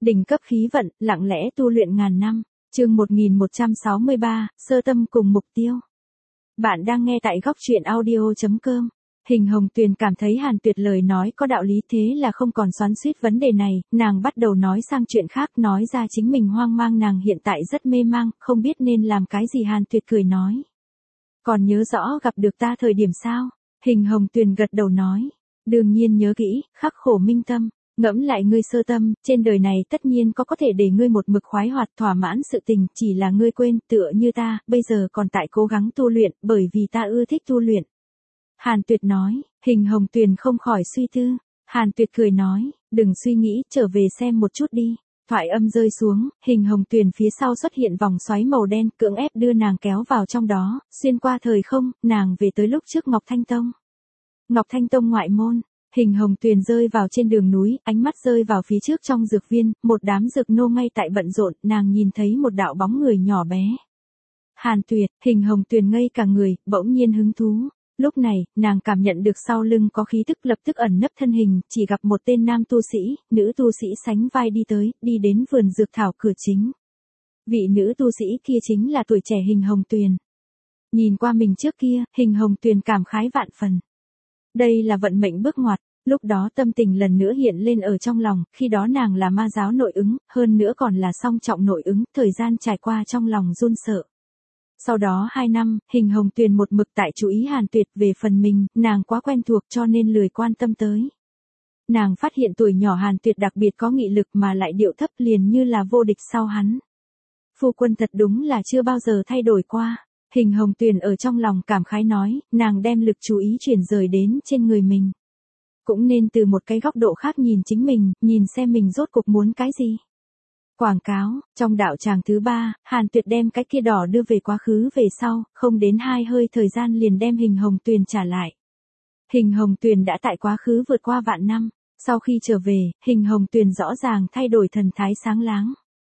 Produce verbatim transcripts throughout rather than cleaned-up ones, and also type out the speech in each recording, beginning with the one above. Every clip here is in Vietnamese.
Đỉnh cấp khí vận, lặng lẽ tu luyện ngàn năm. Chương một nghìn một trăm sáu mươi ba, sơ tâm cùng mục tiêu. Bạn đang nghe tại góc truyện audio chấm com. Hình Hồng Tuyền cảm thấy Hàn Tuyệt lời nói có đạo lý, thế là không còn xoắn xuýt vấn đề này, nàng bắt đầu nói sang chuyện khác, nói ra chính mình hoang mang, nàng hiện tại rất mê mang, không biết nên làm cái gì. Hàn Tuyệt cười nói. Còn nhớ rõ gặp được ta thời điểm sao? Hình Hồng Tuyền gật đầu nói. Đương nhiên nhớ kỹ, khắc khổ minh tâm. Ngẫm lại ngươi sơ tâm, trên đời này tất nhiên có có thể để ngươi một mực khoái hoạt thỏa mãn sự tình, chỉ là ngươi quên, tựa như ta, bây giờ còn tại cố gắng tu luyện, bởi vì ta ưa thích tu luyện. Hàn Tuyệt nói. Hình Hồng Tuyền không khỏi suy tư. Hàn Tuyệt cười nói, đừng suy nghĩ, trở về xem một chút đi. Thoại âm rơi xuống, Hình Hồng Tuyền phía sau xuất hiện vòng xoáy màu đen, cưỡng ép đưa nàng kéo vào trong đó, xuyên qua thời không, nàng về tới lúc trước Ngọc Thanh Tông. Ngọc Thanh Tông ngoại môn. Hình Hồng Tuyền rơi vào trên đường núi, ánh mắt rơi vào phía trước trong dược viên, một đám dược nô ngay tại bận rộn, nàng nhìn thấy một đạo bóng người nhỏ bé. Hàn Tuyệt. Hình Hồng Tuyền ngây cả người, bỗng nhiên hứng thú. Lúc này, nàng cảm nhận được sau lưng có khí tức, lập tức ẩn nấp thân hình, chỉ gặp một tên nam tu sĩ, nữ tu sĩ sánh vai đi tới, đi đến vườn dược thảo cửa chính. Vị nữ tu sĩ kia chính là tuổi trẻ Hình Hồng Tuyền. Nhìn qua mình trước kia, Hình Hồng Tuyền cảm khái vạn phần. Đây là vận mệnh bước ngoặt, lúc đó tâm tình lần nữa hiện lên ở trong lòng, khi đó nàng là ma giáo nội ứng, hơn nữa còn là song trọng nội ứng, thời gian trải qua trong lòng run sợ. Sau đó hai năm, Hình Hồng Tuyền một mực tại chú ý Hàn Tuyệt, về phần mình, nàng quá quen thuộc cho nên lười quan tâm tới. Nàng phát hiện tuổi nhỏ Hàn Tuyệt đặc biệt có nghị lực mà lại điệu thấp, liền như là vô địch sau hắn. Phu quân thật đúng là chưa bao giờ thay đổi qua. Hình Hồng Tuyền ở trong lòng cảm khái nói, nàng đem lực chú ý chuyển rời đến trên người mình. Cũng nên từ một cái góc độ khác nhìn chính mình, nhìn xem mình rốt cuộc muốn cái gì. Quảng cáo. Trong đạo tràng thứ ba, Hàn Tuyệt đem cái kia đỏ đưa về quá khứ về sau, không đến hai hơi thời gian liền đem Hình Hồng Tuyền trả lại. Hình Hồng Tuyền đã tại quá khứ vượt qua vạn năm, sau khi trở về, Hình Hồng Tuyền rõ ràng thay đổi thần thái sáng láng.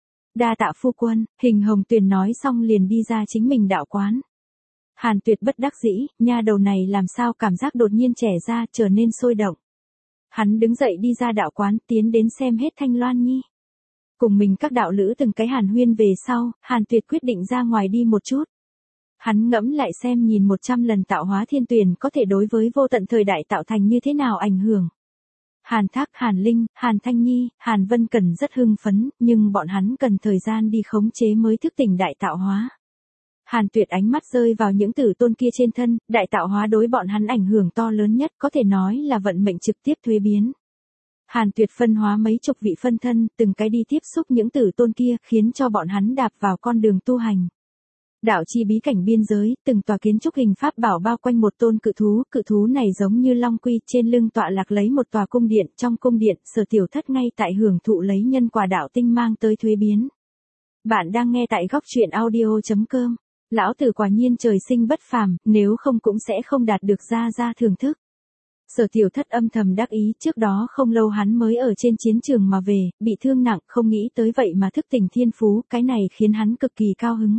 Đa tạ phu quân. Hình Hồng Tuyền nói xong liền đi ra chính mình đạo quán. Hàn Tuyệt bất đắc dĩ, nha đầu này làm sao cảm giác đột nhiên trẻ ra, trở nên sôi động. Hắn đứng dậy đi ra đạo quán, tiến đến xem hết Thanh Loan Nhi. Cùng mình các đạo lữ từng cái hàn huyên về sau, Hàn Tuyệt quyết định ra ngoài đi một chút. Hắn ngẫm lại xem nhìn một trăm lần tạo hóa thiên tuyển có thể đối với vô tận thời đại tạo thành như thế nào ảnh hưởng. Hàn Thác, Hàn Linh, Hàn Thanh Nhi, Hàn Vân Cần rất hưng phấn, nhưng bọn hắn cần thời gian đi khống chế mới thức tỉnh đại tạo hóa. Hàn Tuyệt ánh mắt rơi vào những tử tôn kia trên thân, đại tạo hóa đối bọn hắn ảnh hưởng to lớn nhất, có thể nói là vận mệnh trực tiếp thuế biến. Hàn Tuyệt phân hóa mấy chục vị phân thân, từng cái đi tiếp xúc những tử tôn kia, khiến cho bọn hắn đạp vào con đường tu hành. Đạo chi bí cảnh biên giới, từng tòa kiến trúc hình pháp bảo bao quanh một tôn cự thú, cự thú này giống như long quy, trên lưng tọa lạc lấy một tòa cung điện, trong cung điện, Sở Tiểu Thất ngay tại hưởng thụ lấy nhân quả đạo tinh mang tới thuế biến. Bạn đang nghe tại góc truyện audio chấm com. Lão tử quả nhiên trời sinh bất phàm, nếu không cũng sẽ không đạt được gia gia thưởng thức. Sở Tiểu Thất âm thầm đắc ý, trước đó không lâu hắn mới ở trên chiến trường mà về, bị thương nặng, không nghĩ tới vậy mà thức tỉnh thiên phú, cái này khiến hắn cực kỳ cao hứng.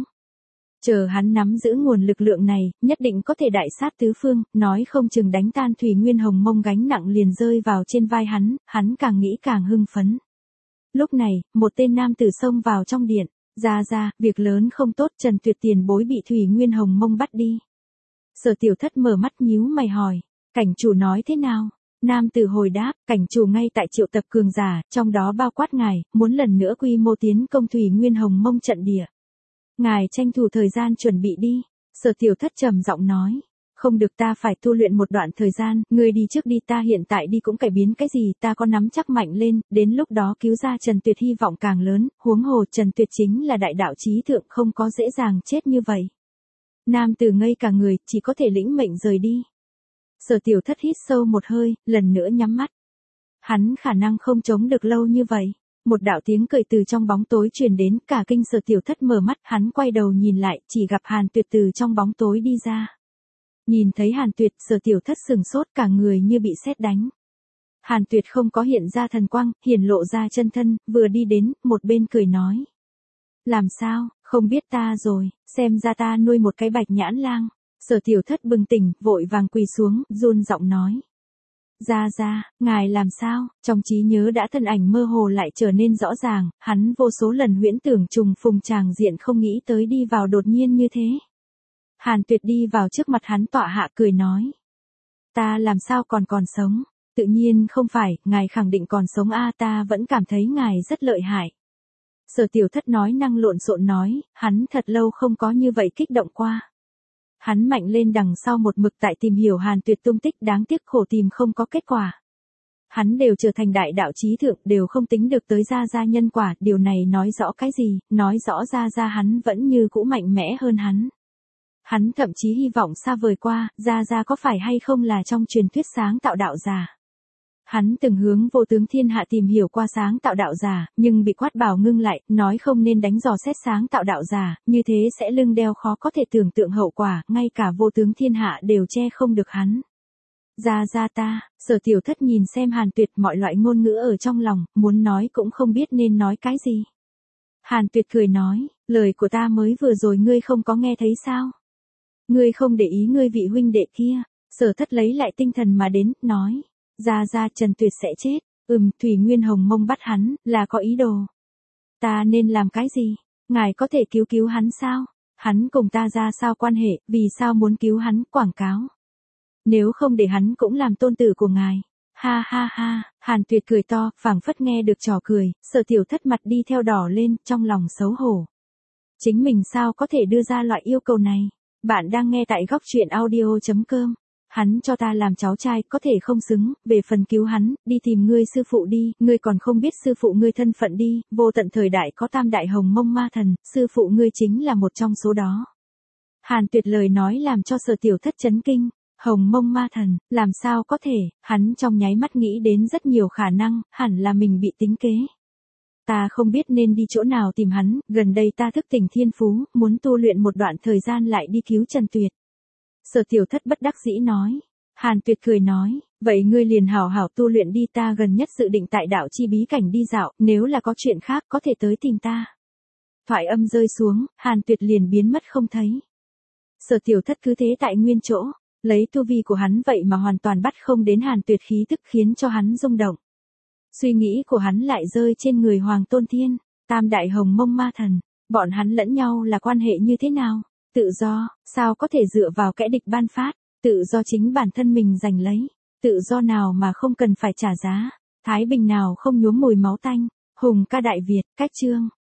Chờ hắn nắm giữ nguồn lực lượng này, nhất định có thể đại sát tứ phương, nói không chừng đánh tan Thủy Nguyên Hồng Mông gánh nặng liền rơi vào trên vai hắn, hắn càng nghĩ càng hưng phấn. Lúc này, một tên nam tử xông vào trong điện, ra ra, việc lớn không tốt, Trần Tuyệt tiền bối bị Thủy Nguyên Hồng Mông bắt đi. Sở Tiểu Thất mở mắt nhíu mày hỏi, cảnh chủ nói thế nào? Nam tử hồi đáp, cảnh chủ ngay tại triệu tập cường giả, trong đó bao quát ngài, muốn lần nữa quy mô tiến công Thủy Nguyên Hồng Mông trận địa. Ngài tranh thủ thời gian chuẩn bị đi. Sở Tiểu Thất trầm giọng nói. Không được, ta phải tu luyện một đoạn thời gian, ngươi đi trước đi, ta hiện tại đi cũng cải biến cái gì, ta có nắm chắc mạnh lên, đến lúc đó cứu ra Trần Tuyệt hy vọng càng lớn, huống hồ Trần Tuyệt chính là đại đạo chí thượng, không có dễ dàng chết như vậy. Nam tử ngây cả người, chỉ có thể lĩnh mệnh rời đi. Sở Tiểu Thất hít sâu một hơi, lần nữa nhắm mắt. Hắn khả năng không chống được lâu như vậy. Một đạo tiếng cười từ trong bóng tối truyền đến, cả kinh Sở Tiểu Thất mở mắt, hắn quay đầu nhìn lại, chỉ gặp Hàn Tuyệt từ trong bóng tối đi ra. Nhìn thấy Hàn Tuyệt, Sở Tiểu Thất sừng sốt, cả người như bị sét đánh. Hàn Tuyệt không có hiện ra thần quang, hiển lộ ra chân thân, vừa đi đến, một bên cười nói. Làm sao, không biết ta rồi, xem ra ta nuôi một cái bạch nhãn lang. Sở Tiểu Thất bừng tỉnh, vội vàng quỳ xuống, run giọng nói. Gia Gia, ngài làm sao? Trong trí nhớ đã thân ảnh mơ hồ lại trở nên rõ ràng, hắn vô số lần huyễn tưởng trùng phùng tràng diện không nghĩ tới đi vào đột nhiên như thế. Hàn Tuyệt đi vào trước mặt hắn tọa hạ cười nói. Ta làm sao còn còn sống? Tự nhiên không phải, ngài khẳng định còn sống a, ta vẫn cảm thấy ngài rất lợi hại. Sở Tiểu Thất nói năng lộn xộn nói, hắn thật lâu không có như vậy kích động qua. Hắn mạnh lên đằng sau một mực tại tìm hiểu Hàn Tuyệt tung tích, đáng tiếc khổ tìm không có kết quả. Hắn đều trở thành đại đạo chí thượng, đều không tính được tới Gia Gia nhân quả, điều này nói rõ cái gì, nói rõ Gia Gia hắn vẫn như cũ mạnh mẽ hơn hắn. Hắn thậm chí hy vọng xa vời qua, Gia Gia có phải hay không là trong truyền thuyết sáng tạo đạo giả. Hắn từng hướng Vô Tướng Thiên Hạ tìm hiểu qua sáng tạo đạo giả, nhưng bị Quát Bảo ngưng lại, nói không nên đánh dò xét sáng tạo đạo giả, như thế sẽ lưng đeo khó có thể tưởng tượng hậu quả, ngay cả Vô Tướng Thiên Hạ đều che không được hắn. Gia Gia ta, Sở Tiểu Thất nhìn xem Hàn Tuyệt, mọi loại ngôn ngữ ở trong lòng, muốn nói cũng không biết nên nói cái gì. Hàn Tuyệt cười nói, lời của ta mới vừa rồi ngươi không có nghe thấy sao? Ngươi không để ý ngươi vị huynh đệ kia. Sở Thất lấy lại tinh thần mà đến, nói. Gia Gia, Trần Tuyệt sẽ chết. Ừm, Thủy Nguyên Hồng Mông bắt hắn, là có ý đồ. Ta nên làm cái gì? Ngài có thể cứu cứu hắn sao? Hắn cùng ta ra sao quan hệ, vì sao muốn cứu hắn, quảng cáo. Nếu không để hắn cũng làm tôn tử của ngài. Ha ha ha, Hàn Tuyệt cười to, phảng phất nghe được trò cười, Sở Tiểu Thất mặt đi theo đỏ lên, trong lòng xấu hổ. Chính mình sao có thể đưa ra loại yêu cầu này? Bạn đang nghe tại góc truyện audio chấm com. Hắn cho ta làm cháu trai, có thể không xứng, về phần cứu hắn, đi tìm ngươi sư phụ đi, ngươi còn không biết sư phụ ngươi thân phận đi, vô tận thời đại có tam đại hồng mông ma thần, sư phụ ngươi chính là một trong số đó. Hàn Tuyệt lời nói làm cho Sở Tiểu Thất chấn kinh, hồng mông ma thần, làm sao có thể, hắn trong nháy mắt nghĩ đến rất nhiều khả năng, hẳn là mình bị tính kế. Ta không biết nên đi chỗ nào tìm hắn, gần đây ta thức tỉnh thiên phú, muốn tu luyện một đoạn thời gian lại đi cứu Trần Tuyệt. Sở Tiểu Thất bất đắc dĩ nói. Hàn Tuyệt cười nói, vậy ngươi liền hảo hảo tu luyện đi, ta gần nhất dự định tại đạo chi bí cảnh đi dạo, nếu là có chuyện khác có thể tới tìm ta. Thoại âm rơi xuống, Hàn Tuyệt liền biến mất không thấy. Sở Tiểu Thất cứ thế tại nguyên chỗ, lấy tu vi của hắn vậy mà hoàn toàn bắt không đến Hàn Tuyệt khí tức, khiến cho hắn rung động. Suy nghĩ của hắn lại rơi trên người Hoàng Tôn Thiên, tam đại hồng mông ma thần, bọn hắn lẫn nhau là quan hệ như thế nào? Tự do, sao có thể dựa vào kẻ địch ban phát, tự do chính bản thân mình giành lấy, tự do nào mà không cần phải trả giá, thái bình nào không nhuốm mùi máu tanh, hùng ca đại Việt, cách chương.